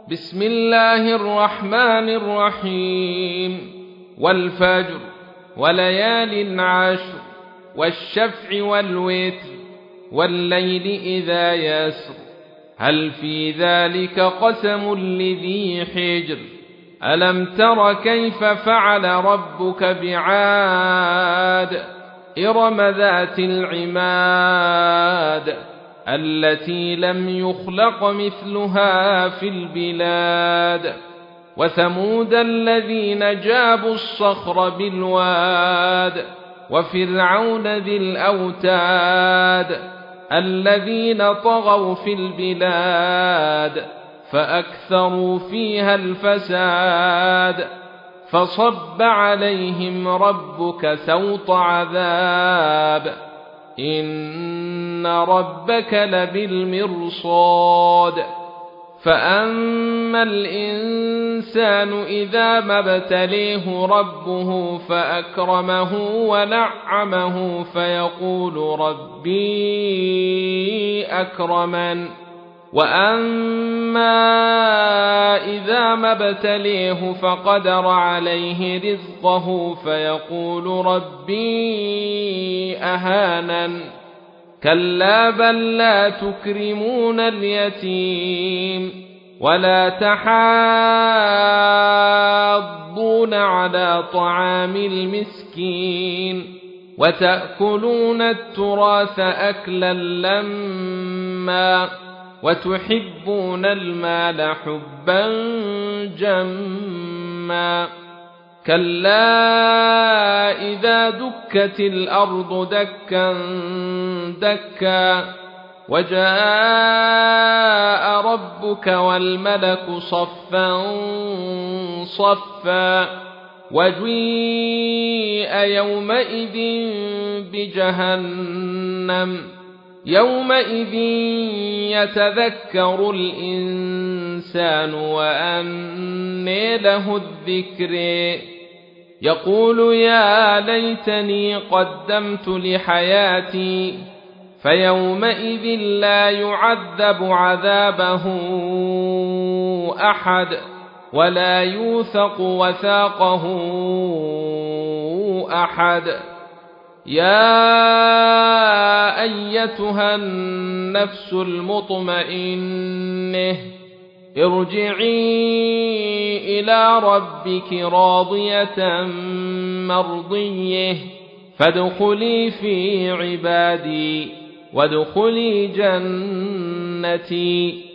بسم الله الرحمن الرحيم والفجر وليال عشر والشفع والوتر والليل إذا يسر هل في ذلك قسم لذي حجر ألم تر كيف فعل ربك بعاد إرم ذات العماد التي لم يخلق مثلها في البلاد وثمود الذين جابوا الصخر بالواد وفرعون ذي الأوتاد الذين طغوا في البلاد فأكثروا فيها الفساد فصب عليهم ربك سوط عذاب إن ربك لبالمرصاد فأما الإنسان إذا ما ابتليه ربه فأكرمه ونعمه فيقول ربي أكرمن وأما إذا ما ابتليه فقدر عليه رزقه فيقول ربي أهانن كلا بل لا تكرمون اليتيم ولا تحاضون على طعام المسكين وتأكلون التراث أكلا لما وتحبون المال حبا جما كلا إذا دكت الأرض دكا دكا وجاء ربك والملك صفا صفا وجيء يومئذ بجهنم يومئذ يتذكر الإنسان وأنى له الذكر يقول يا ليتني قدمت لحياتي فيومئذ لا يعذب عذابه أحد ولا يوثق وثاقه أحد يا أيتها النفس المطمئنة ارجعي إلى ربك راضية مرضية فادخلي في عبادي وادخلي جنتي